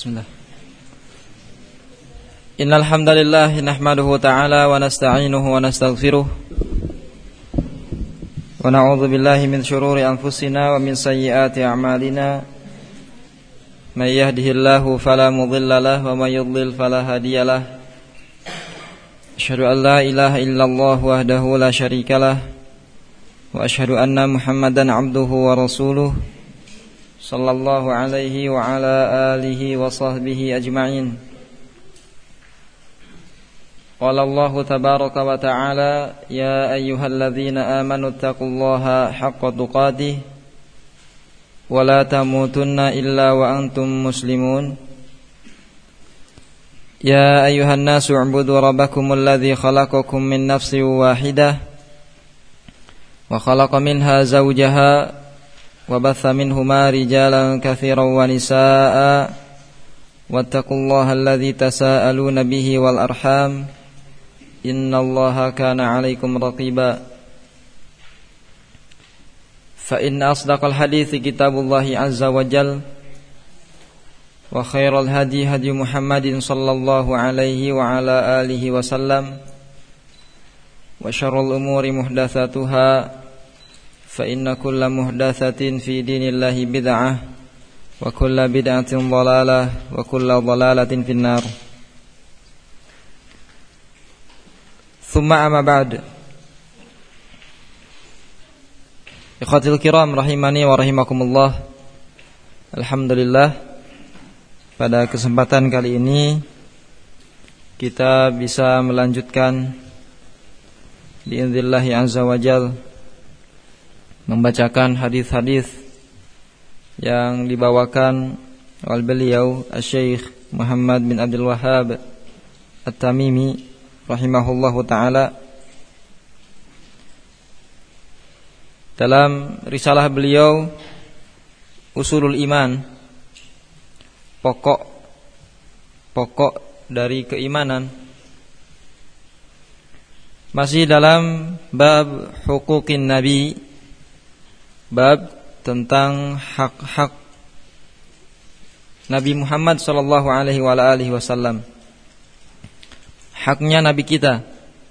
Bismillah. Innal hamdalillah nahmaduhu ta'ala wa nasta'inuhu wa nastaghfiruh wa na'udzu billahi min shururi anfusina wa min sayyiati a'malina. May yahdihillahu fala mudilla lahu wa may yudlil fala hadiyalah. Asyhadu an la ilaha illallah wahdahu la syarikalah wa asyhadu anna Muhammadan 'abduhu wa rasuluh sallallahu alaihi wa ala alihi wa sahbihi ajma'in. Qala Allahu tabaraka wa ta'ala ya ayyuhalladzina amanu taqullaha haqqa tuqatih wa la tamutunna illa wa antum muslimun. Ya ayyuhan nasu u'budu rabbakumul ladzi khalaqakum min nafsin wahidah wa khalaqa minha zawjaha وبث منهما رجالا كثيرا ونساء واتقوا الله الذي تساءلون به والأرحام إن الله كان عليكم رقيبا فإن أصدق الحديث كتاب الله عز وجل وخير الهدي هدي محمد صلى الله عليه وعلى آله وسلم وشر الأمور محدثاتها فإن كل محدثة في دين الله بدعة وكل بدعة ضلالة وكل ضلالة في النار. ثم أما بعد. Ikhwatil kiram rahimani wa rahimakumullah. Alhamdulillah, pada kesempatan kali ini kita bisa melanjutkan bi'idznillah azza wa jalla membacakan hadis-hadis yang dibawakan oleh beliau Asy-Syaikh Muhammad bin Abdul Wahhab At-Tamimi rahimahullahu taala dalam risalah beliau Ushulul Iman, pokok dari keimanan, masih dalam bab huquqin nabi, bab tentang hak-hak Nabi Muhammad sallallahu alaihi wasallam, haknya Nabi kita.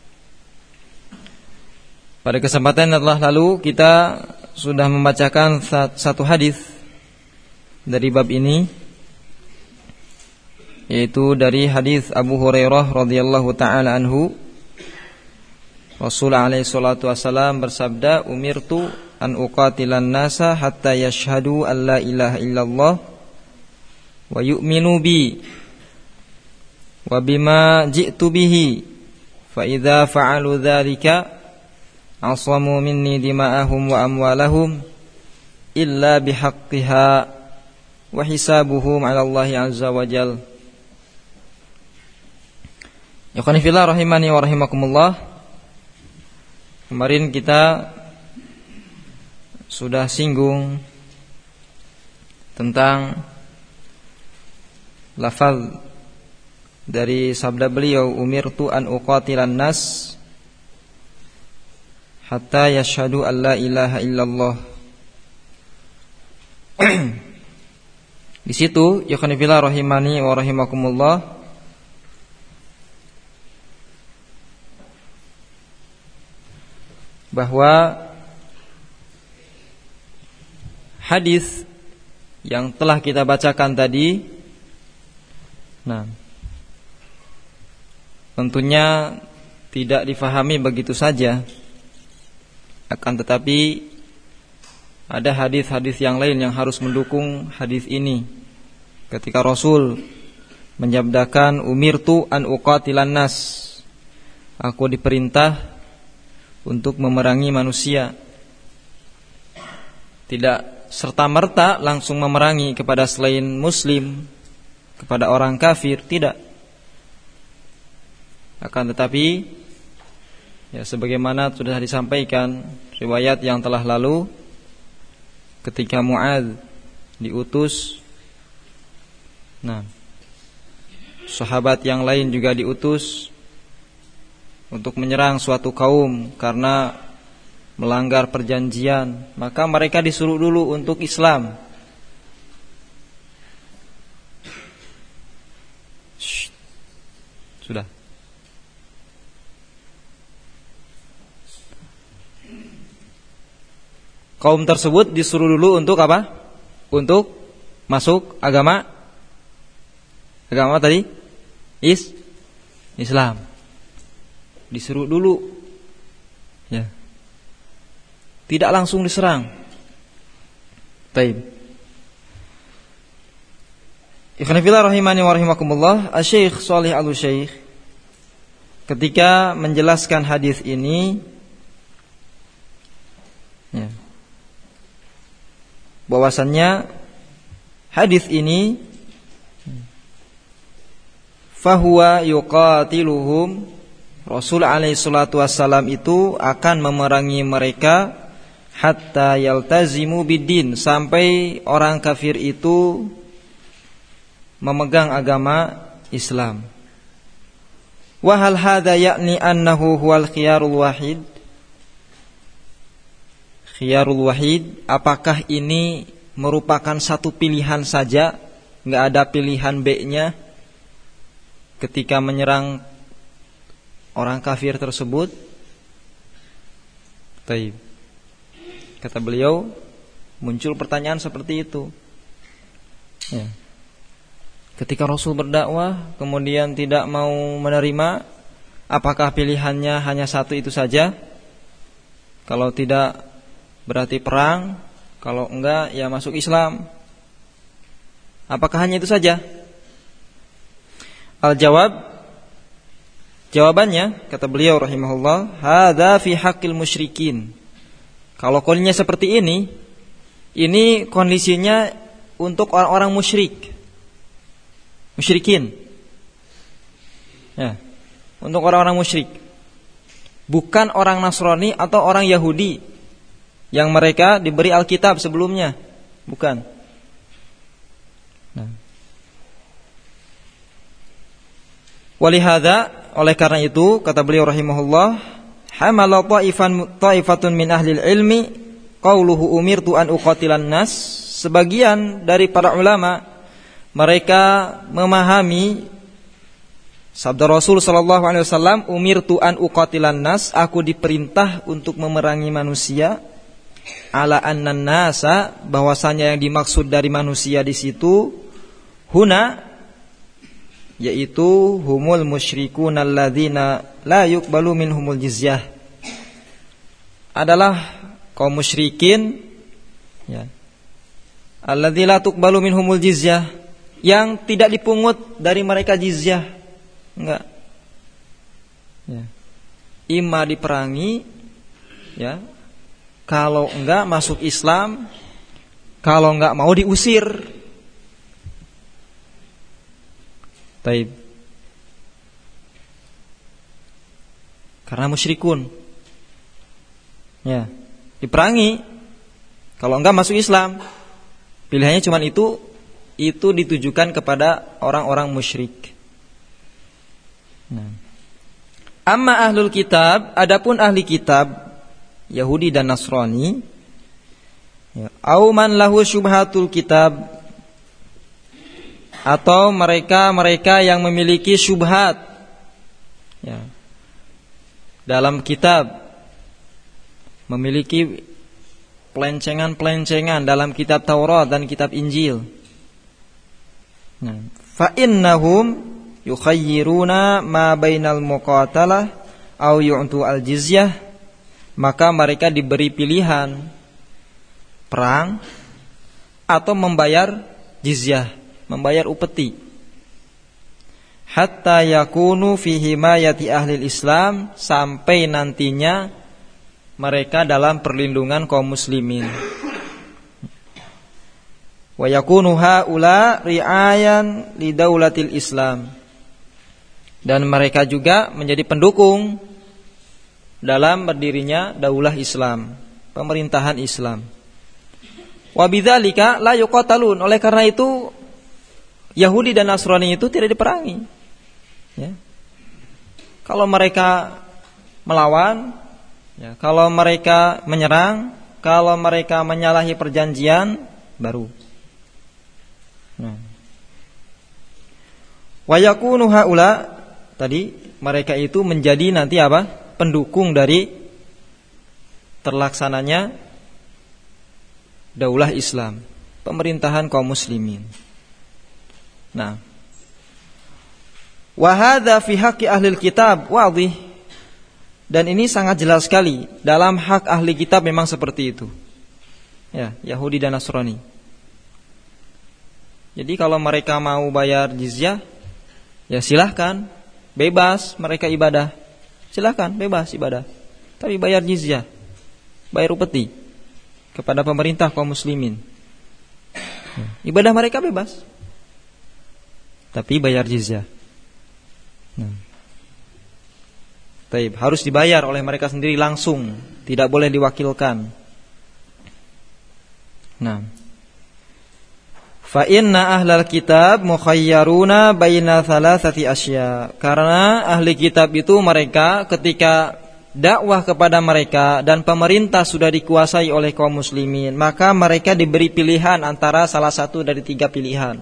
Pada kesempatan yang telah lalu kita sudah membacakan satu hadis dari bab ini, yaitu dari hadis Abu Hurairah radhiyallahu taala anhu. Rasulullah alaihi salatu wasallam bersabda, umirtu an uqatilan nasa hatta yashhadu an la ilaha illallah wa yu'minu bi wa bima ji'tu bihi fa idza fa'alu dzalika asamu minni dima'ahum wa amwalahum illa bihaqqiha wa hisabuhum 'ala Allah azza wa jalla. Ya qanifillah rahimani wa rahimakumullah. Kemarin kita sudah singgung tentang lafaz dari sabda beliau, umirtu an uqatilan nas hatta yashhadu an la ilaha illallah. Di situ ya khonifillah rahimani wa rahimakumullah, bahwa hadis yang telah kita bacakan tadi, tentunya tidak difahami begitu saja, akan tetapi ada hadis-hadis yang lain yang harus mendukung hadis ini. Ketika Rasul menyabdakan umirtu an uqatilan nas, aku diperintah untuk memerangi manusia, tidak serta-merta langsung memerangi kepada selain muslim, kepada orang kafir, tidak. Akan tetapi ya sebagaimana sudah disampaikan riwayat yang telah lalu, ketika Mu'adz diutus, sahabat yang lain juga diutus untuk menyerang suatu kaum karena melanggar perjanjian, maka mereka disuruh dulu untuk Islam. Sudah. Kaum tersebut disuruh dulu untuk apa? Untuk masuk agama tadi? Islam. Disuruh dulu. Ya. Tidak langsung diserang. Baik. Ikhwan fillah rahimani wa rahimakumullah, Asy-Syaikh Shalih Al-Utsaimin ketika menjelaskan hadis ini ya, bahwasannya hadis ini fahuwa yuqatiluhum, Rasul alaihi salatu wassalam itu akan memerangi mereka hatta yaltazimu biddin, sampai orang kafir itu memegang agama Islam. Wa hal hadza ya'ni annahu huwal khiyarul wahid? Khiyarul wahid, apakah ini merupakan satu pilihan saja, enggak ada pilihan B-nya ketika menyerang orang kafir tersebut? Taib. Kata beliau, muncul pertanyaan seperti itu. Ya. Ketika Rasul berdakwah kemudian tidak mau menerima, apakah pilihannya hanya satu itu saja? Kalau tidak berarti perang, kalau enggak ya masuk Islam. Apakah hanya itu saja? Jawabannya, kata beliau rahimahullah, hadza fi haqqil musyrikin. Kalau kondisinya seperti ini kondisinya untuk orang-orang musyrikin. Ya, untuk orang-orang musyrik. Bukan orang Nasrani atau orang Yahudi yang mereka diberi Alkitab sebelumnya, bukan. Nah. Walihada, oleh karena itu kata beliau rahimahullah, hamala ta'ifatun min ahli ilmi qauluhu umirtu an uqatilan nas. Sebagian dari para ulama mereka memahami sabda Rasul sallallahu alaihi wasallam, umirtu an uqatilan nas, aku diperintah untuk memerangi manusia, ala annan nasa, bahwasanya yang dimaksud dari manusia di situ huna, yaitu humul musyrikun alladzina la yuqbalu minhumul jizyah, adalah kaum musyrikin ya, alladzi la tuqbalu minhumul jizyah, yang tidak dipungut dari mereka jizyah. Enggak. Ya. Ima diperangi ya, kalau enggak masuk Islam, kalau enggak mau diusir. Taib. Karena musyrikun. Ya, diperangi. Kalau enggak masuk Islam. Pilihannya cuma itu ditujukan kepada orang-orang musyrik. Nah. Amma ahlul kitab, adapun ahli kitab Yahudi dan Nasrani, ya, au man lahu syubhatul kitab, atau mereka yang memiliki syubhat ya, dalam kitab, memiliki pelencengan dalam kitab Taurat dan kitab Injil. Nah, fa innahum yukhayyiruna ma bainal muqatalah au yu'tu al-jizyah, maka mereka diberi pilihan perang atau membayar jizyah, membayar upeti, hatta yakunu fi himayati ahli Islam, sampai nantinya mereka dalam perlindungan kaum muslimin. Wa yakunu haula ri'ayan li daulatil Islam, dan mereka juga menjadi pendukung dalam berdirinya daulah Islam, pemerintahan Islam. Wa bidzalika la yuqatalun, oleh karena itu Yahudi dan Nasrani itu tidak diperangi ya. Kalau mereka melawan ya, kalau mereka menyerang, kalau mereka menyalahi perjanjian, baru. Wa yakunu haula, tadi mereka itu menjadi nanti apa? Pendukung dari terlaksananya daulah Islam, pemerintahan kaum muslimin. Nah, wa hadza fi haqqi ahli kitab wadih. Dan ini sangat jelas sekali dalam hak ahli kitab memang seperti itu. Ya, Yahudi dan Nasrani. Jadi kalau mereka mau bayar jizyah, ya silahkan, bebas mereka ibadah. Silahkan, bebas ibadah. Tapi bayar jizyah, bayar upeti kepada pemerintah kaum muslimin. Ibadah mereka bebas, tapi bayar jizyah. Taib, harus dibayar oleh mereka sendiri langsung, tidak boleh diwakilkan. Nah, fa inna ahlal kitab mukhayyaruna baina thalathati asya. Karena ahli kitab itu mereka ketika dakwah kepada mereka dan pemerintah sudah dikuasai oleh kaum muslimin, maka mereka diberi pilihan antara salah satu dari 3 pilihan.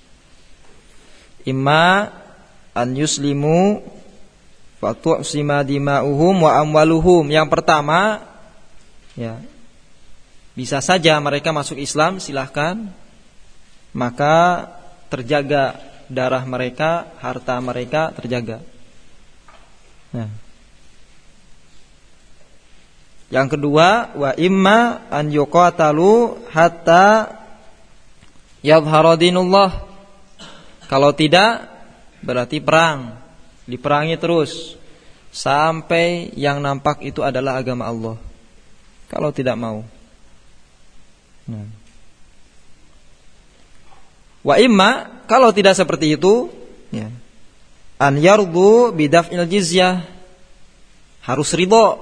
Imma an yuslimu fa tu'sima dima'uhum wa amwaluhum. Yang pertama, ya, bisa saja mereka masuk Islam, silahkan, maka terjaga darah mereka, harta mereka terjaga. Nah, yang kedua, wa imma an yuqatalu hatta yadhhara dinullah. Kalau tidak, berarti perang, diperangi terus sampai yang nampak itu adalah agama Allah. Kalau tidak mau. Nah, wa imma, kalau tidak seperti itu, ya, an yardu bidaf'il jizyah, harus ridho,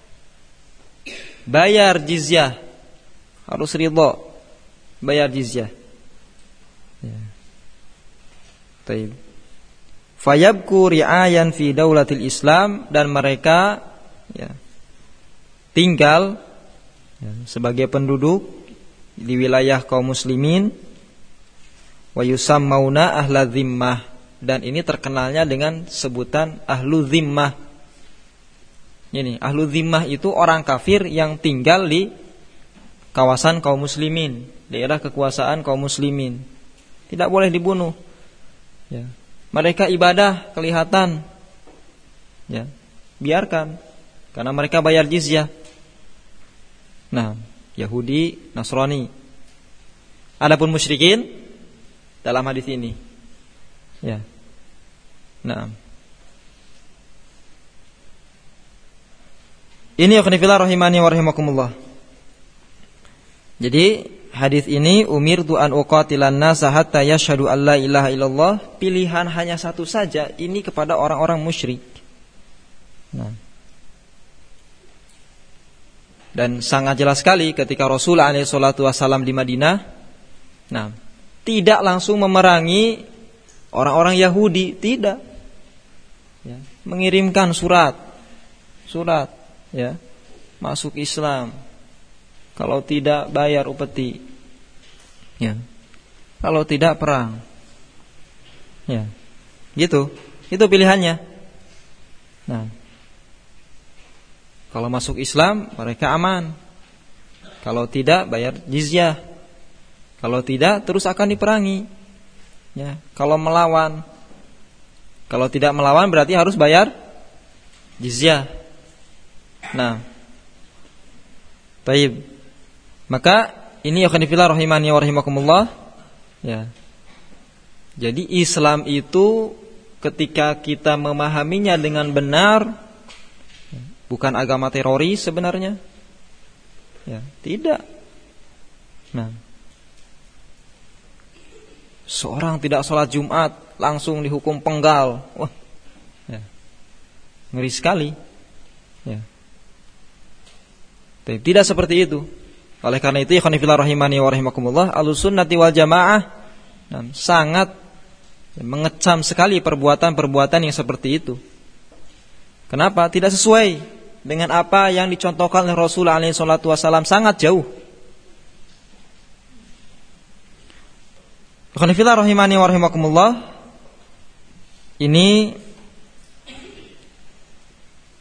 bayar jizyah, harus ridho, bayar jizyah. Ya. Taib. Fayabku ri'ayan fi daulatil Islam, dan mereka, ya, tinggal, ya, sebagai penduduk di wilayah kaum muslimin. Wa yusammauna ahla zimmah, dan ini terkenalnya dengan sebutan ahlu zimmah. Ini ahlu zimmah itu orang kafir yang tinggal di kawasan kaum muslimin, daerah kekuasaan kaum muslimin. Tidak boleh dibunuh. Ya. Mereka ibadah kelihatan, ya, biarkan, karena mereka bayar jizyah. Nah, Yahudi, Nasrani. Adapun musyrikin dalam hadis ini, ya. Nah, ini ikhwanifillah rahimani wa rahimakumullah. Jadi hadis ini, umirtu an uqatilan nasa hatta yashhadu an la ilaha illallah, pilihan hanya satu saja, ini kepada orang-orang musyrik. Nah, dan sangat jelas sekali ketika Rasul alaihi salatu wasallam di Madinah, nah, tidak langsung memerangi orang-orang Yahudi, tidak, ya, mengirimkan surat, ya, masuk Islam, kalau tidak bayar upeti, ya, kalau tidak perang, ya, gitu, itu pilihannya. Nah, kalau masuk Islam mereka aman, kalau tidak bayar jizyah, kalau tidak terus akan diperangi, ya, kalau melawan, kalau tidak melawan berarti harus bayar jizyah. Nah, baik. Maka ini ikhwanifillah rahimani wa rahimakumullah, ya. Jadi Islam itu ketika kita memahaminya dengan benar, bukan agama teroris sebenarnya, ya, tidak. Nah, seorang tidak sholat Jumat langsung dihukum penggal, wah, ya, ngeri sekali, ya. Tidak seperti itu. Oleh karena itu, ikhwanifillah rahimani wa rahimakumullah, Ahlussunnati wal Jamaah sangat mengecam sekali perbuatan-perbuatan yang seperti itu. Kenapa? Tidak sesuai dengan apa yang dicontohkan oleh Rasul alaihi salatu wasallam, sangat jauh. Ikhwanifillah rahimani wa rahimakumullah, ini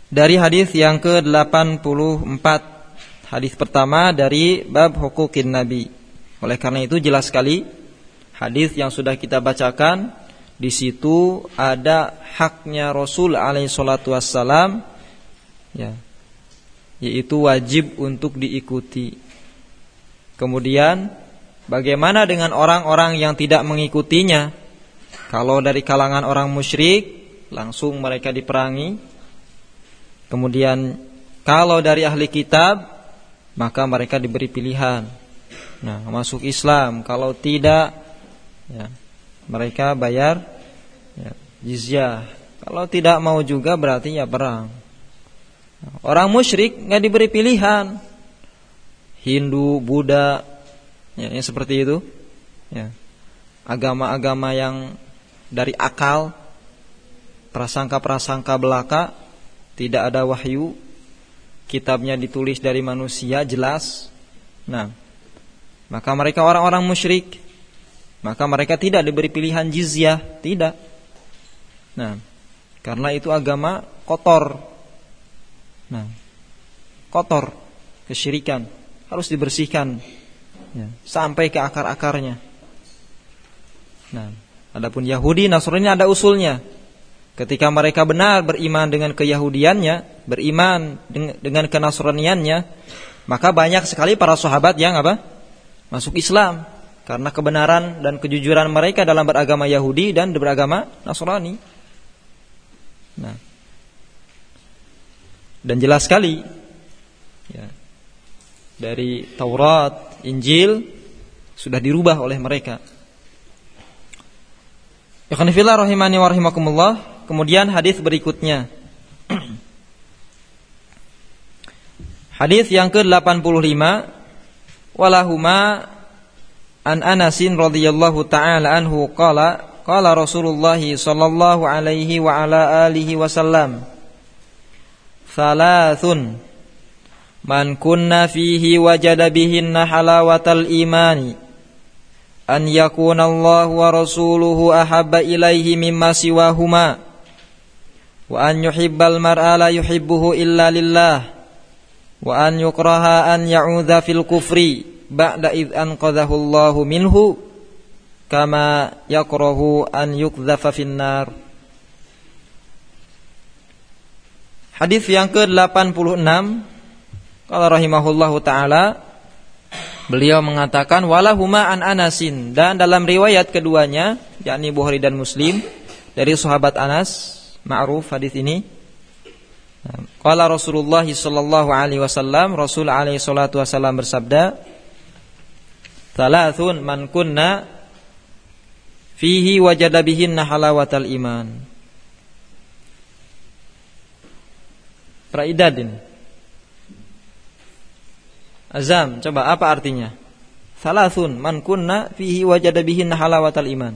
dari hadis yang ke-84. Hadis pertama dari bab huquqin Nabi. Oleh karena itu jelas sekali hadis yang sudah kita bacakan, di situ ada haknya Rasul alaihi salatu wassalam, ya, yaitu wajib untuk diikuti. Kemudian bagaimana dengan orang-orang yang tidak mengikutinya? Kalau dari kalangan orang musyrik, langsung mereka diperangi. Kemudian kalau dari ahli kitab, maka mereka diberi pilihan. Nah, masuk Islam. Kalau tidak, ya, mereka bayar, ya, jizyah. Kalau tidak mau juga berarti ya perang. Orang musyrik nggak diberi pilihan. Hindu, Buddha, ya, yang seperti itu, ya. Agama-agama yang dari akal, prasangka-prasangka belaka, tidak ada wahyu, kitabnya ditulis dari manusia jelas. Nah, maka mereka orang-orang musyrik, maka mereka tidak diberi pilihan jizyah, tidak. Nah, karena itu agama kotor. Nah, kotor, kesyirikan, harus dibersihkan, ya, sampai ke akar-akarnya. Nah, adapun Yahudi, Nasrani ada usulnya. Ketika mereka benar beriman dengan keyahudiannya, beriman dengan kenasraniannya, maka banyak sekali para sahabat yang apa? Masuk Islam karena kebenaran dan kejujuran mereka dalam beragama Yahudi dan beragama Nasrani. Nah, dan jelas sekali, ya, dari Taurat, Injil sudah dirubah oleh mereka. Ikhwanifillah rahimani wa rahimakumullah. Kemudian hadis berikutnya. Hadis yang ke-85, walahuma an Anasin radhiyallahu taala anhu qala qala Rasulullah sallallahu alaihi wa ala alihi wasallam, thalathun man kunna fihi wajada bihinna halawatal imani, an yakuna Allah wa rasuluhu ahabba ilaihi mimma siwahuma, wa an yuhibbal mar'a la yuhibbuhu illa lillah, wa an yukraha an ya'udha fil kufri ba'da idh anqadhahu Allahu minhu kama yakrahu an yukdhafa finnar. Hadis yang ke-86, qala rahimahullahu taala, beliau mengatakan walahuma an Anasin, dan dalam riwayat keduanya yakni Bukhari dan Muslim dari sahabat Anas, ma'ruf hadis ini. Qala Rasulullah sallallahu alaihi wasallam, Rasul alaihi salatu wasallam bersabda, thalathun man kunna fihi wajada bihinna halawatal iman. Praidadin Azam, coba apa artinya? Thalathun man kunna fihi wajada bihinna halawatal iman.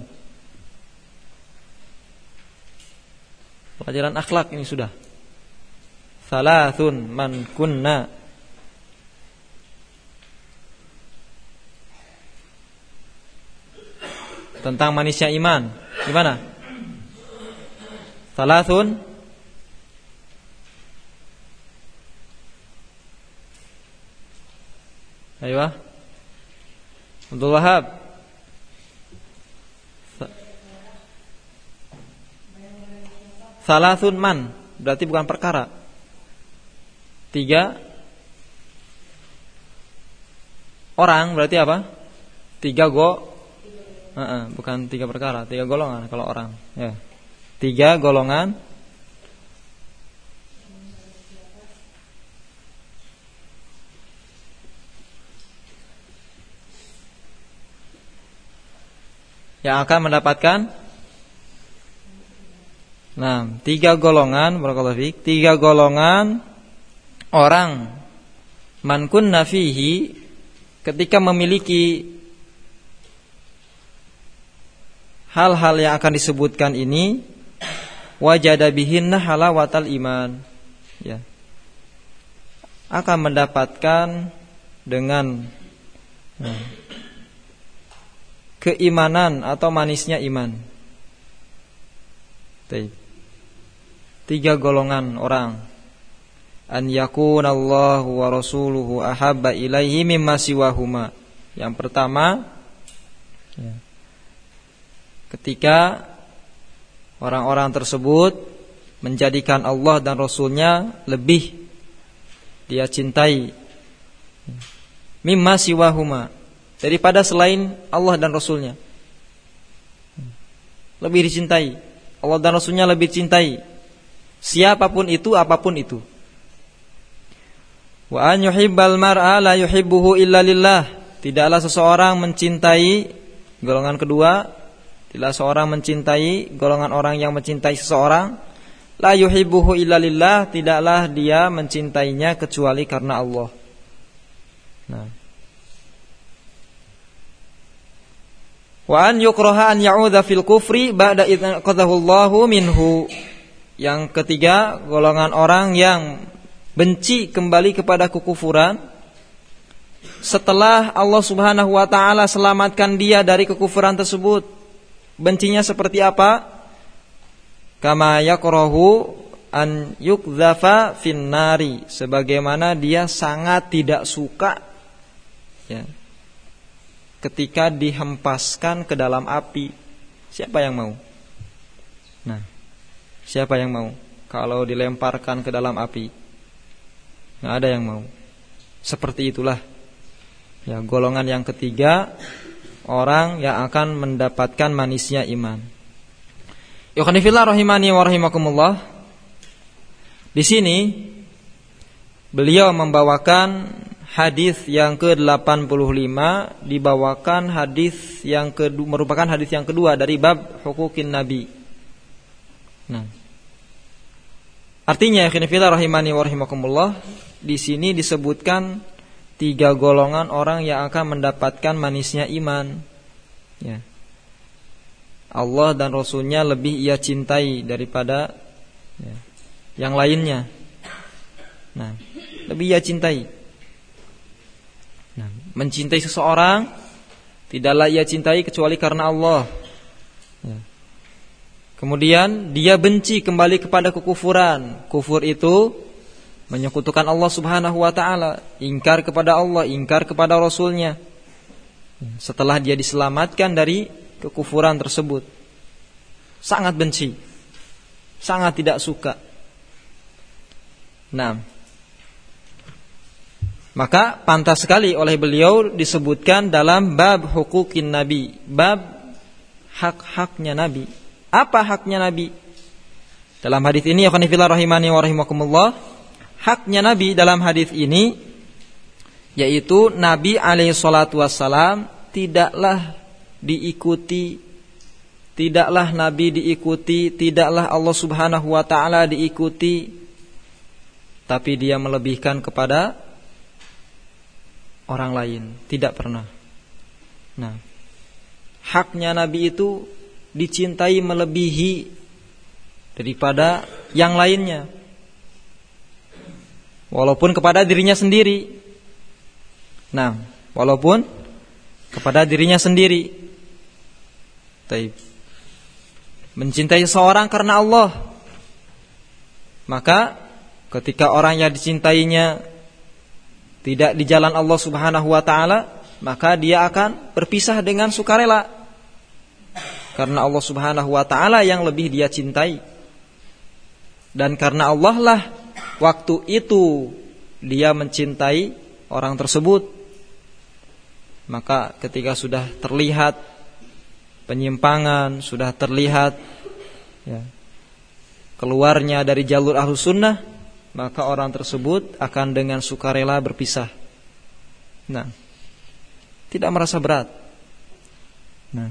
Pelajaran akhlak ini sudah. Thalathun man kunna tentang manisnya iman. Gimana? Thalathun Ayo, Abdul Wahab. Thalathun man berarti bukan perkara. 3 orang berarti apa? 3 bukan 3 perkara, 3 golongan kalau orang. Ya. 3 golongan. Yang akan mendapatkan 3 golongan, barakallahu fiik, 3 golongan orang man kunna fihi, ketika memiliki hal-hal yang akan disebutkan ini, wajada bihinna halawatal iman, ya, akan mendapatkan dengan keimanan atau manisnya iman. 3 golongan orang an yakunallahu wa rasuluhu ahabba ilaihi mimma siwahuma. Yang pertama, ketika orang-orang tersebut menjadikan Allah dan Rasulnya lebih dia cintai, mimma siwahuma, daripada selain Allah dan Rasulnya. Lebih dicintai, Allah dan Rasulnya lebih cintai, siapapun itu, apapun itu. Wa an yuhibbal mar'a la yuhibbuhu illa lillah. Tidaklah seseorang mencintai, golongan kedua, tidaklah seorang mencintai, golongan orang yang mencintai seseorang, la yuhibbuhu illa lillah, tidaklah dia mencintainya kecuali karena Allah. Nah. Wa an yukraha an ya'udha fil kufri ba'da idz qadahu Allahu minhu. Yang ketiga, golongan orang yang benci kembali kepada kekufuran setelah Allah Subhanahu wa taala selamatkan dia dari kekufuran tersebut. Bencinya seperti apa? Kama yakrahu an yukdzafa finnari, sebagaimana dia sangat tidak suka ketika dihempaskan ke dalam api. Siapa yang mau? Nah, siapa yang mau kalau dilemparkan ke dalam api? Nggak ada yang mau. Seperti itulah golongan yang ketiga, orang yang akan mendapatkan manisnya iman. Yukhwanifillah rahimani wa rahimakumullah. Di sini beliau membawakan hadis yang ke-85, dibawakan hadis yang merupakan hadis yang kedua dari bab huquqin nabi. Nah, artinya yukhwanifillah rahimani wa rahimakumullah, di sini disebutkan 3 golongan orang yang akan mendapatkan manisnya iman. Allah dan Rasulnya lebih ia cintai daripada yang lainnya. Nah, lebih ia cintai. Nah, mencintai seseorang tidaklah ia cintai kecuali karena Allah. Kemudian dia benci kembali kepada kekufuran. Kufur itu menyekutukan Allah Subhanahu wa taala, ingkar kepada Allah, ingkar kepada Rasulnya. Setelah dia diselamatkan dari kekufuran tersebut, sangat benci, sangat tidak suka. Nah, maka pantas sekali oleh beliau disebutkan dalam bab huquqin nabi, bab hak-haknya nabi. Apa haknya nabi? Dalam hadis ini, yakhwanifillah rahimani wa rahimakumullah, haknya nabi dalam hadis ini yaitu Nabi alaihi salatu wassalam tidaklah diikuti, tidaklah Nabi diikuti, tidaklah Allah Subhanahu wa taala diikuti, tapi dia melebihkan kepada orang lain, tidak pernah. Nah, haknya Nabi itu dicintai melebihi daripada yang lainnya, walaupun kepada dirinya sendiri. Nah, walaupun kepada dirinya sendiri. Taib. Mencintai seseorang karena Allah, maka ketika orang yang dicintainya tidak di jalan Allah Subhanahu wa taala, maka dia akan berpisah dengan sukarela, karena Allah Subhanahu wa taala yang lebih dia cintai. Dan karena Allah lah waktu itu dia mencintai orang tersebut. Maka ketika sudah terlihat penyimpangan, sudah terlihat keluarnya dari jalur Ahlus Sunnah, maka orang tersebut akan dengan sukarela berpisah. Nah, tidak merasa berat. Nah,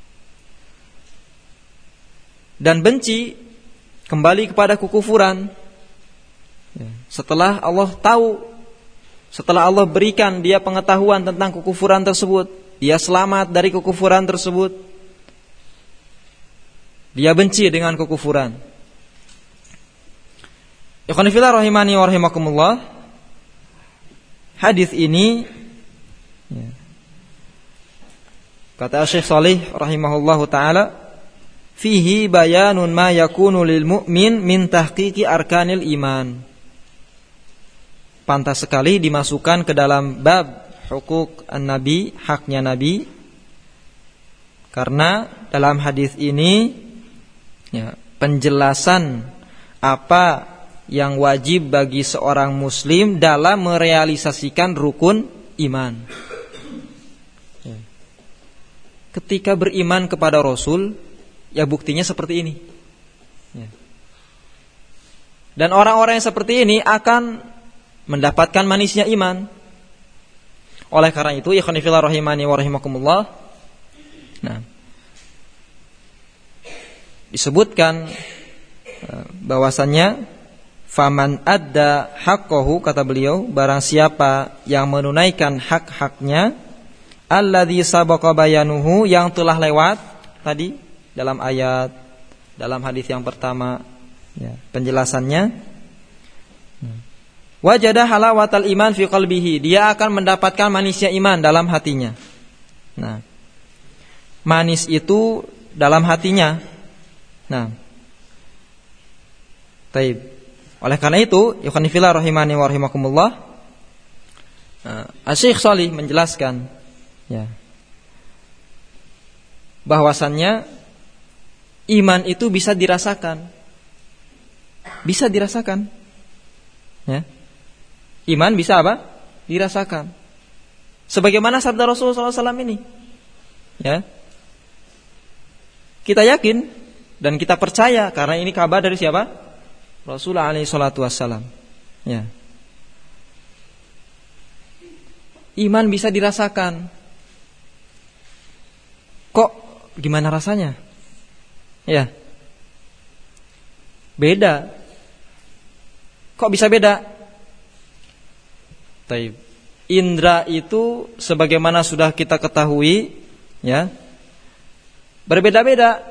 dan benci kembali kepada kekufuran setelah Allah tahu, setelah Allah berikan dia pengetahuan tentang kekufuran tersebut, dia selamat dari kekufuran tersebut, dia benci dengan kekufuran. Ikhwan fillah rahimani wa rahimakumullah. Hadis ini kata Syekh Shalih rahimahullahu taala, fihi bayanun ma yakunu lil mu'min min tahqiqi arkanil iman. pantas sekali dimasukkan ke dalam bab hukuk an-nabi, haknya nabi, karena dalam hadis ini ya, penjelasan apa yang wajib bagi seorang muslim dalam merealisasikan rukun iman. Ketika beriman kepada Rasul, ya buktinya seperti ini. Dan orang-orang yang seperti ini akan mendapatkan manisnya iman. Oleh karena itu, ikhwan fillah rahimani wa rahimakumullah, nah, disebutkan bahwasannya faman adda haqqahu, kata beliau, barang siapa yang menunaikan hak-haknya, alladzi sabaqa bayanuhu, yang telah lewat tadi dalam ayat, dalam hadis yang pertama ya, penjelasannya, wajada halawatal iman fi qalbihi, dia akan mendapatkan manisnya iman dalam hatinya. Nah, manis itu dalam hatinya. Nah, taib. Oleh karena itu, ikhwan fillah rahimani wa rahimakumullah, Asy-Syaikh Shalih menjelaskan ya, bahwasannya iman itu bisa dirasakan. Bisa dirasakan. Ya. Iman bisa apa? Dirasakan. Sebagaimana sabda Rasulullah SAW ini. Ya. Kita yakin dan kita percaya karena ini kabar dari siapa? Rasulullah SAW. Ya. Iman bisa dirasakan. Kok gimana rasanya? Ya. Beda. Kok bisa beda? Taib. Indra itu sebagaimana sudah kita ketahui, ya, berbeda-beda.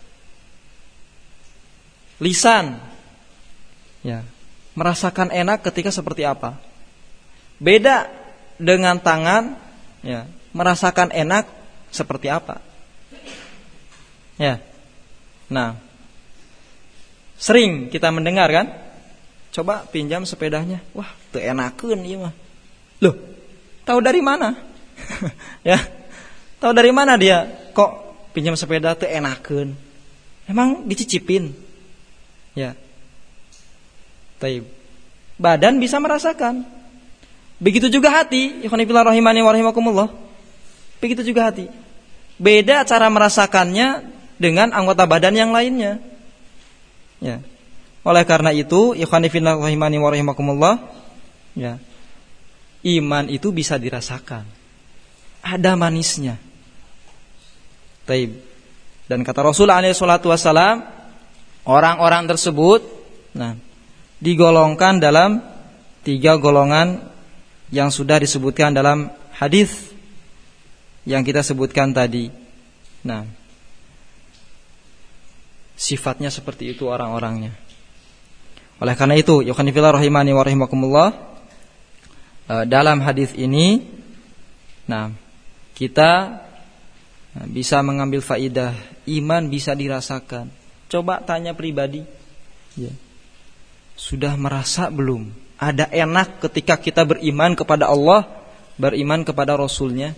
Lisan, ya, merasakan enak ketika seperti apa? Beda dengan tangan, ya, merasakan enak seperti apa? Ya. Nah, sering kita mendengar kan? Coba pinjam sepedanya. Wah, teu enakeun ieu mah. Loh, tahu dari mana? Ya. Tahu dari mana dia kok pinjam sepeda teu enakeun? Emang dicicipin? Ya. Taib. Badan bisa merasakan. Begitu juga hati, ikhwan fillah rahimani wa rahimakumullah. Begitu juga hati. Beda cara merasakannya dengan anggota badan yang lainnya. Ya. Oleh karena itu, ikhwan fillah rahimani wa rahimakumullah, ya, iman itu bisa dirasakan. Ada manisnya. Taib. Dan kata Rasulullah SAW, orang-orang tersebut, nah, digolongkan dalam 3 golongan yang sudah disebutkan dalam hadis yang kita sebutkan tadi. Nah, sifatnya seperti itu orang-orangnya. Oleh karena itu, ya khonifillah rahimani wa rahimakumullah, dalam hadis ini, nah, kita bisa mengambil faidah, iman bisa dirasakan. Coba tanya pribadi, ya, sudah merasa belum? Ada enak ketika kita beriman kepada Allah, beriman kepada Rasulnya?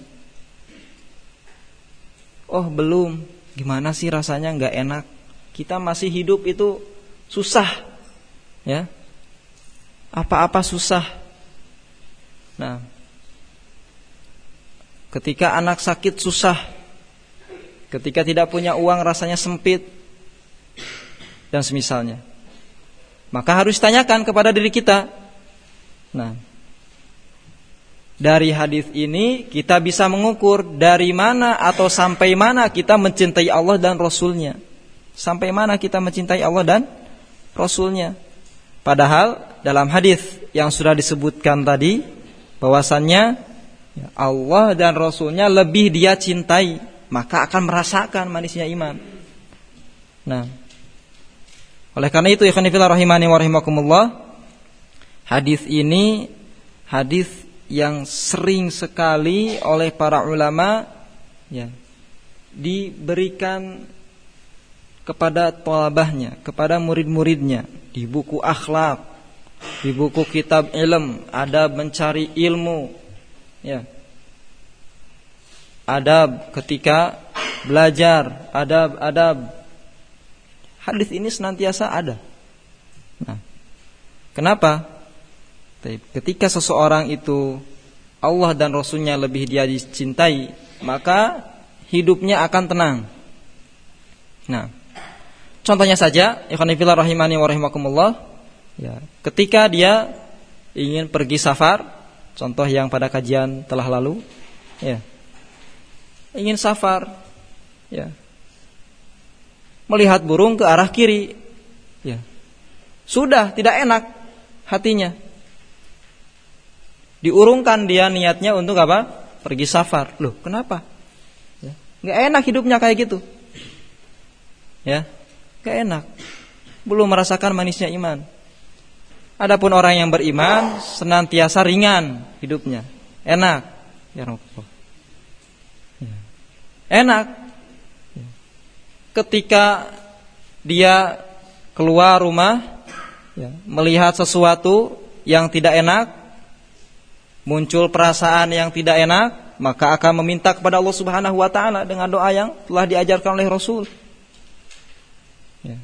Oh belum, gimana sih rasanya gak enak? Kita masih hidup itu susah, ya, apa-apa susah. Nah, ketika anak sakit susah, ketika tidak punya uang rasanya sempit, dan semisalnya. Maka harus tanyakan kepada diri kita. Nah, dari hadis ini kita bisa mengukur dari mana atau sampai mana kita mencintai Allah dan Rasulnya. Sampai mana kita mencintai Allah dan Rasulnya. Padahal dalam hadis yang sudah disebutkan tadi, bahwasannya Allah dan Rasulnya lebih dia cintai, maka akan merasakan manisnya iman. Nah, oleh karena itu, ikhwan fillah rahimani wa rahimakumullah, hadis ini hadis yang sering sekali oleh para ulama, ya, diberikan kepada thalabahnya, kepada murid-muridnya di buku akhlak, di buku kitab ilm, adab mencari ilmu, ya. Adab ketika belajar, adab. Hadis ini senantiasa ada. Nah, kenapa? Ketika seseorang itu Allah dan Rasulnya lebih dia dicintai, maka hidupnya akan tenang. Nah, contohnya saja, ikhwan fillah rahimani wa rahimakumullah, ya, ketika dia ingin pergi safar, contoh yang pada kajian telah lalu, ya, ingin safar, ya, melihat burung ke arah kiri, ya, sudah tidak enak hatinya. Diurungkan dia niatnya untuk apa? Pergi safar. Loh, kenapa? Ya, nggak enak hidupnya kayak gitu. Ya, nggak enak. Belum merasakan manisnya iman. Adapun orang yang beriman senantiasa ringan hidupnya, enak. Ya Rabbah. Ya. Enak. Ya. Ketika dia keluar rumah, ya, melihat sesuatu yang tidak enak, muncul perasaan yang tidak enak, maka akan meminta kepada Allah Subhanahu wa taala dengan doa yang telah diajarkan oleh Rasul. Ya.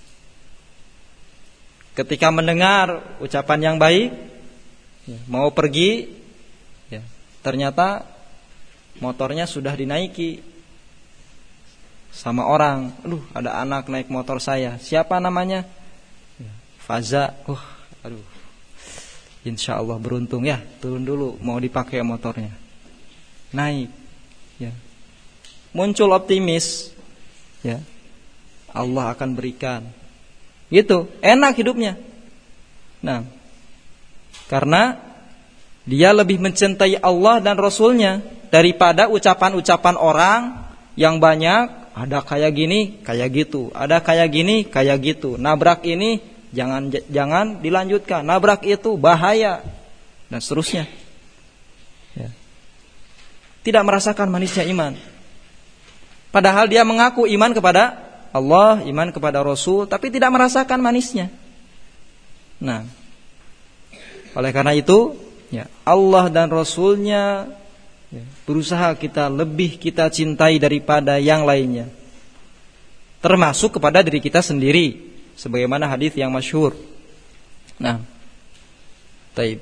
Ketika mendengar ucapan yang baik, ya, mau pergi, ya, ternyata motornya sudah dinaiki sama orang. Ada anak naik motor saya. Siapa namanya? Ya, Faza. Aduh. Insya Allah beruntung ya. Turun dulu, mau dipakai motornya. Naik. Ya. Muncul optimis. Ya. Allah akan berikan. Gitu, enak hidupnya. Nah, karena dia lebih mencintai Allah dan Rasulnya daripada ucapan-ucapan orang yang banyak. Ada kayak gini, kayak gitu. Ada kayak gini, kayak gitu. Nabrak ini, jangan dilanjutkan. Nabrak itu bahaya, dan seterusnya. Ya. Tidak merasakan manisnya iman. Padahal dia mengaku iman kepada Allah, iman kepada Rasul, tapi tidak merasakan manisnya. Nah, oleh karena itu, ya, Allah dan Rasulnya, ya, berusaha lebih kita cintai daripada yang lainnya, termasuk kepada diri kita sendiri, sebagaimana hadis yang masyhur. Nah, taib.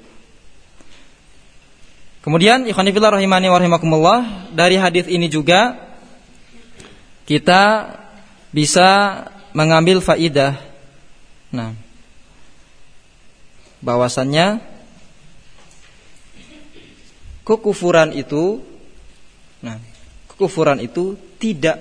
Kemudian, ikhwan fillah rahimani wa rahimakumullah, dari hadis ini juga kita bisa mengambil faidah. Nah, bahwasannya kekufuran itu tidak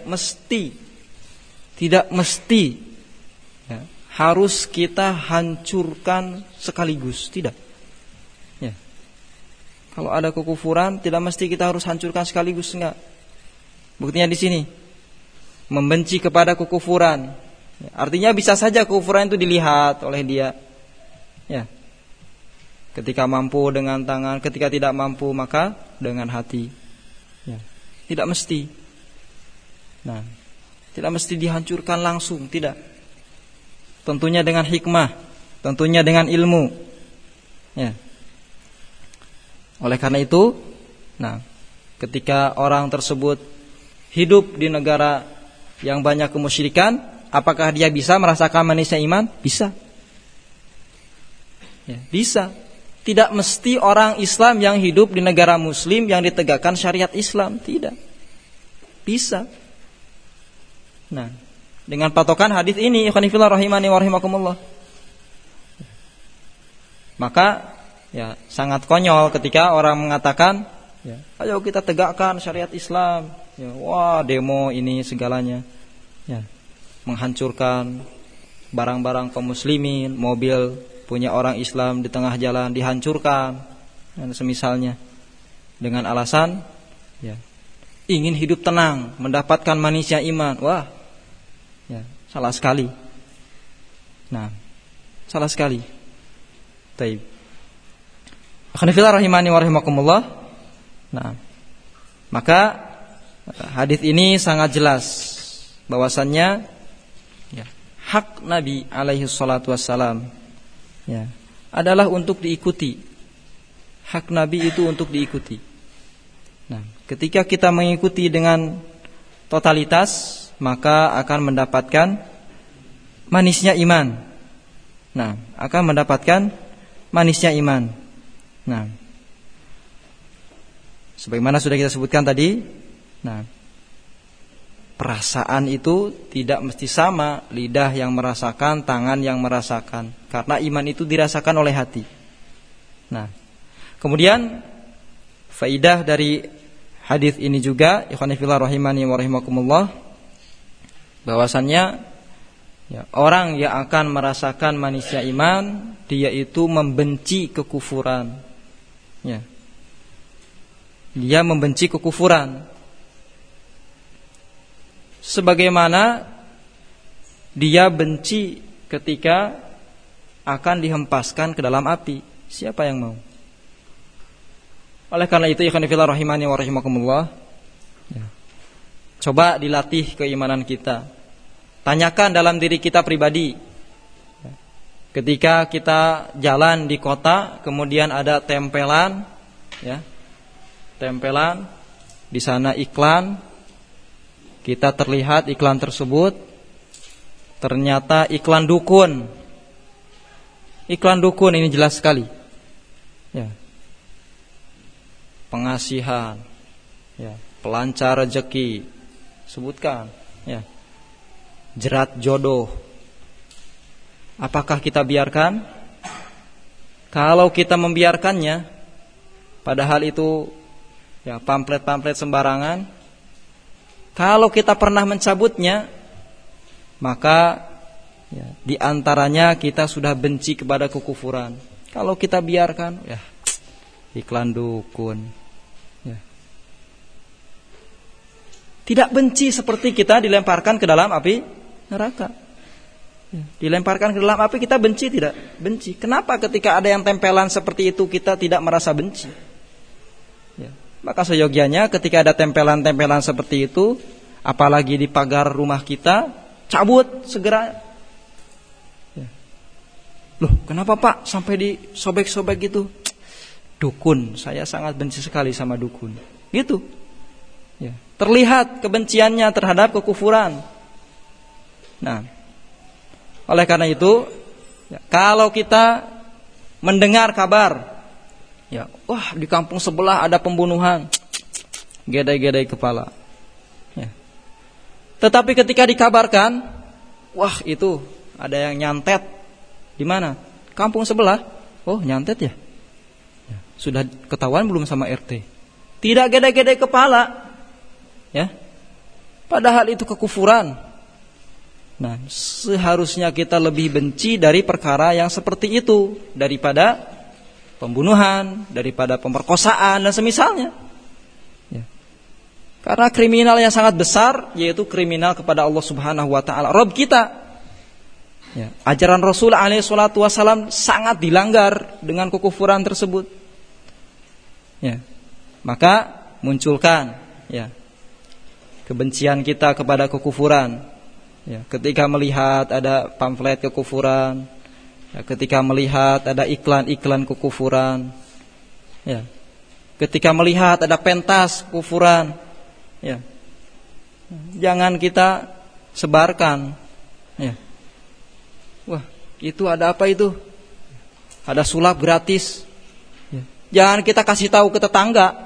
mesti ya, harus kita hancurkan sekaligus, tidak. Ya. Kalau ada kekufuran tidak mesti kita harus hancurkan sekaligus, enggak. Buktinya di sini. Membenci kepada kekufuran, artinya bisa saja kekufuran itu dilihat oleh dia, ya. Ketika mampu dengan tangan, ketika tidak mampu maka dengan hati, ya. Tidak mesti. Nah, tidak mesti dihancurkan langsung, tidak. Tentunya dengan hikmah, tentunya dengan ilmu, ya. Oleh karena itu, nah, ketika orang tersebut hidup di negara yang banyak kemusyrikan, apakah dia bisa merasakan manisnya iman? Bisa. Ya, bisa. Tidak mesti orang Islam yang hidup di negara Muslim yang ditegakkan syariat Islam, tidak. Bisa. Nah, dengan patokan hadis ini, ikhwan fillah rahimani wa rahimakumullah, maka ya sangat konyol ketika orang mengatakan, ya, ayo kita tegakkan syariat Islam. Ya, wah, demo ini segalanya, ya, menghancurkan barang-barang kaum muslimin, mobil punya orang Islam di tengah jalan dihancurkan, dan semisalnya, dengan alasan, ya, ingin hidup tenang, mendapatkan manisnya iman. Wah, ya, salah sekali. Nah, salah sekali. Taib. Akhwani fillah rahimani wa rahimakumullah. Nah, maka hadis ini sangat jelas bahwasannya, ya, hak Nabi alaihi salatu wassalam, ya, adalah untuk diikuti. Hak Nabi itu untuk diikuti. Nah, ketika kita mengikuti dengan totalitas, maka akan mendapatkan manisnya iman. Nah, akan mendapatkan manisnya iman. Nah, sebagaimana sudah kita sebutkan tadi, nah, perasaan itu tidak mesti sama, lidah yang merasakan, tangan yang merasakan, karena iman itu dirasakan oleh hati. Nah, kemudian faidah dari hadis ini juga, ikhwani fillah rahimani wa rahimakumullah, bahwasannya ya, orang yang akan merasakan manisnya iman, dia itu membenci kekufuran. Ya. Dia membenci kekufuran. Sebagaimana dia benci ketika akan dihempaskan ke dalam api. Siapa yang mau? Oleh karena itu, ikhwan fillah rahimani wa rahimakumullah, ya, coba dilatih keimanan kita. Tanyakan dalam diri kita pribadi. Ketika kita jalan di kota, kemudian ada tempelan, ya, tempelan di sana iklan. Kita terlihat iklan tersebut, ternyata iklan dukun. Iklan dukun ini jelas sekali. Ya. Pengasihan, ya, pelancar rezeki, sebutkan, ya. Jerat jodoh. Apakah kita biarkan? Kalau kita membiarkannya, padahal itu ya pamflet-pamflet sembarangan. Kalau kita pernah mencabutnya, maka ya, di antaranya kita sudah benci kepada kekufuran. Kalau kita biarkan, ya iklan dukun, ya. Tidak benci seperti kita dilemparkan ke dalam api neraka. Ya, dilemparkan ke dalam api kita benci tidak? Benci. Kenapa ketika ada yang tempelan seperti itu kita tidak merasa benci? Ya. Maka seyogianya ketika ada tempelan-tempelan seperti itu, apalagi di pagar rumah kita, cabut segera. Ya. Loh, kenapa Pak sampai disobek-sobek gitu? Dukun, saya sangat benci sekali sama dukun. Gitu. Ya. Terlihat kebenciannya terhadap kekufuran. Nah, oleh karena itu, ya, kalau kita mendengar kabar, ya, wah di kampung sebelah ada pembunuhan, gedai-gedai kepala. Ya. Tetapi ketika dikabarkan, wah itu ada yang nyantet di mana? Kampung sebelah. Oh nyantet ya? Ya. Sudah ketahuan belum sama RT? Tidak gedai-gedai kepala. Ya. Padahal itu kekufuran. Nah, seharusnya kita lebih benci dari perkara yang seperti itu daripada pembunuhan, daripada pemerkosaan dan semisalnya. Ya. Karena kriminal yang sangat besar, yaitu kriminal kepada Allah Subhanahu wa taala, Rabb kita. Ya. Ajaran Rasul alaihi salatu wasallam sangat dilanggar dengan kekufuran tersebut. Ya. Maka munculkan, ya, kebencian kita kepada kekufuran. Ya, ketika melihat ada pamflet kekufuran, ya, ketika melihat ada iklan-iklan kekufuran, ya, ketika melihat ada pentas kekufuran, ya, jangan kita sebarkan. Ya. Wah, itu ada apa itu? Ada sulap gratis. Ya. Jangan kita kasih tahu ke tetangga.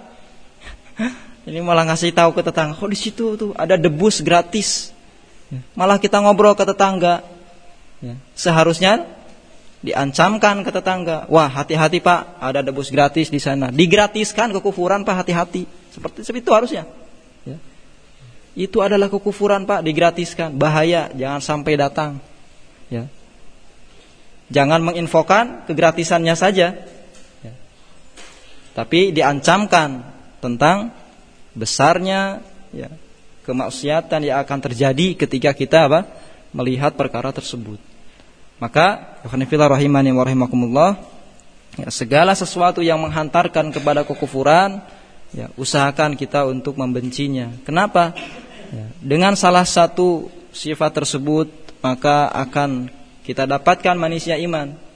Ini malah ngasih tahu ke tetangga. Oh di situ tuh ada debus gratis. Malah kita ngobrol ke tetangga. Ya. Seharusnya diancamkan ke tetangga. Wah hati-hati Pak, ada debus gratis di sana. Digratiskan kekufuran Pak, hati-hati. Seperti itu harusnya. Ya. Itu adalah kekufuran Pak, digratiskan. Bahaya, jangan sampai datang. Ya. Jangan menginfokan kegratisannya saja. Ya. Tapi diancamkan tentang besarnya, ya, kemaksiatan yang akan terjadi ketika kita melihat perkara tersebut. Maka ikhwanifillah rahimani wa rahimakumullah, ya, segala sesuatu yang menghantarkan kepada kekufuran, ya, usahakan kita untuk membencinya. Kenapa? Ya, dengan salah satu sifat tersebut maka akan kita dapatkan manisnya iman.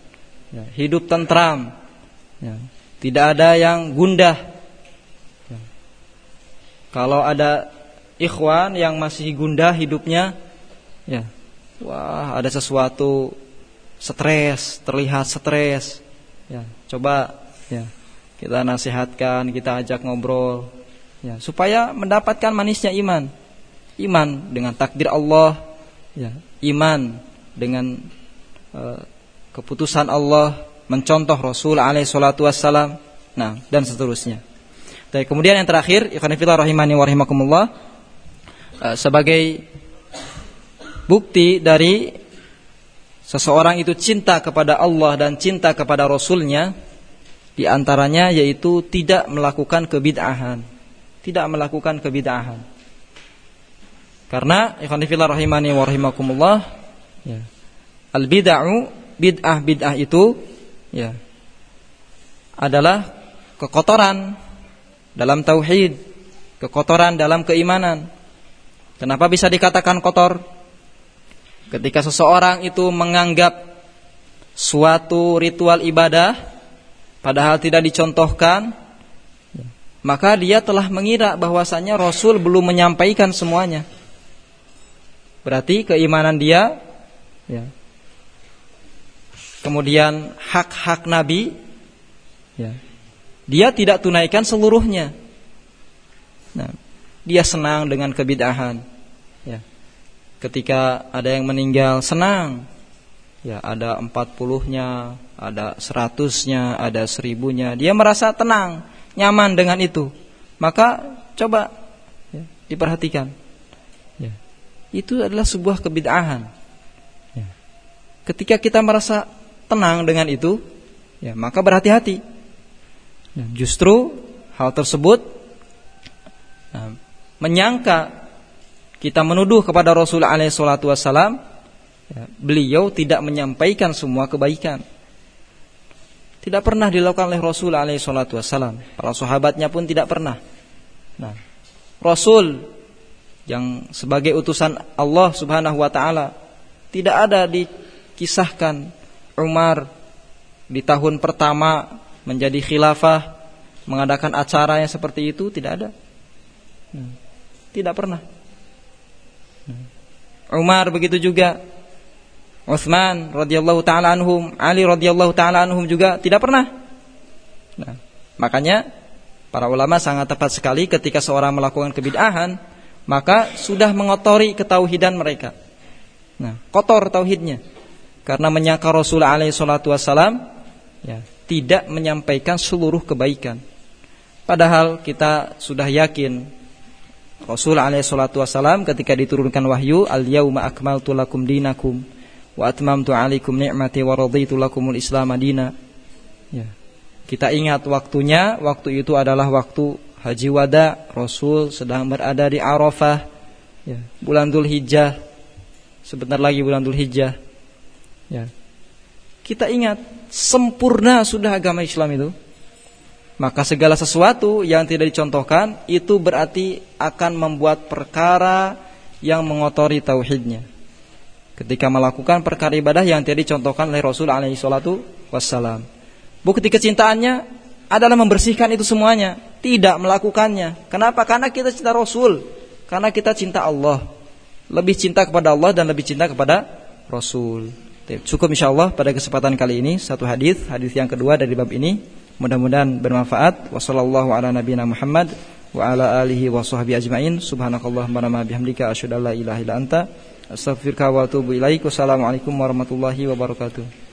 ya, hidup tentram, ya, tidak ada yang gundah. Ya. Kalau ada ikhwan yang masih gundah hidupnya, ya, wah ada sesuatu stres, terlihat stres. Ya, coba ya kita nasihatkan, kita ajak ngobrol, ya, supaya mendapatkan manisnya iman. Iman dengan takdir Allah, ya, iman dengan keputusan Allah, mencontoh Rasul alaihi salatu wassalam, nah, dan seterusnya. Dan kemudian yang terakhir, ikhwan fillah rahimani wa rahimakumullah, sebagai bukti dari seseorang itu cinta kepada Allah dan cinta kepada Rasulnya, di antaranya yaitu tidak melakukan kebid'ahan. Tidak melakukan kebid'ahan. Karena ikhwan fillah rahimani wa rahimakumullah, ya, al-bid'ah, bid'ah itu, ya, adalah kekotoran dalam tauhid, kekotoran dalam keimanan. Kenapa bisa dikatakan kotor? Ketika seseorang itu menganggap suatu ritual ibadah padahal tidak dicontohkan, maka dia telah mengira bahwasanya Rasul belum menyampaikan semuanya. Berarti keimanan dia, ya, kemudian hak-hak Nabi, ya, dia tidak tunaikan seluruhnya. Nah, dia senang dengan kebid'ahan, ya. Ketika ada yang meninggal senang, ya, ada 40-nya, ada 100-nya, ada 1000-nya. Dia merasa tenang, nyaman dengan itu. Maka coba, ya, diperhatikan, ya, itu adalah sebuah kebid'ahan, ya. Ketika kita merasa tenang dengan itu, ya, maka berhati-hati. Ya, justru hal tersebut, nah, menyangka kita menuduh kepada Rasul alaihi salatu wassalam, ya, beliau tidak menyampaikan semua kebaikan. Tidak pernah dilakukan oleh Rasul alaihi salatu wassalam. Para sahabatnya pun tidak pernah. Nah, Rasul yang sebagai utusan Allah subhanahu wa ta'ala, tidak ada dikisahkan Umar di tahun pertama menjadi khilafah mengadakan acara yang seperti itu, tidak ada. Tidak pernah. Umar begitu juga, Utsman radhiyallahu taala anhum, Ali radhiyallahu taala anhum juga tidak pernah. Nah, makanya para ulama sangat tepat sekali ketika seorang melakukan kebid'ahan, maka sudah mengotori ketauhidan mereka. Nah, kotor tauhidnya. Karena menyangka Rasul alaihi salatu wassalam, ya, tidak menyampaikan seluruh kebaikan. Padahal kita sudah yakin Rasul alaihi salatu wassalam ketika diturunkan wahyu, al-yauma akmaltu lakum dinakum wa atmamtu alaikum ni'mati wa raditu lakumul Islam madina. Ya. Kita ingat waktunya, waktu itu adalah waktu haji wada, Rasul sedang berada di Arafah, ya, bulan Dzulhijjah. Sebentar lagi bulan Dzulhijjah. Ya. Kita ingat sempurna sudah agama Islam itu. Maka segala sesuatu yang tidak dicontohkan itu berarti akan membuat perkara yang mengotori tauhidnya. Ketika melakukan perkara ibadah yang tidak dicontohkan oleh Rasul alaihi salatu wassalam. Bukti kecintaannya adalah membersihkan itu semuanya, tidak melakukannya. Kenapa? Karena kita cinta Rasul, karena kita cinta Allah. Lebih cinta kepada Allah dan lebih cinta kepada Rasul. Cukup insyaallah pada kesempatan kali ini satu hadis yang kedua dari bab ini. Mudah-mudahan bermanfaat. Wassallallahu ala nabiyina Muhammad wa ala alihi wa sahbihi ajmain. Subhanakallahumma wa bihamdika asyhadu an la ilaha illa anta astaghfiruka wa atubu ilaik. Wassalamualaikum warahmatullahi wabarakatuh.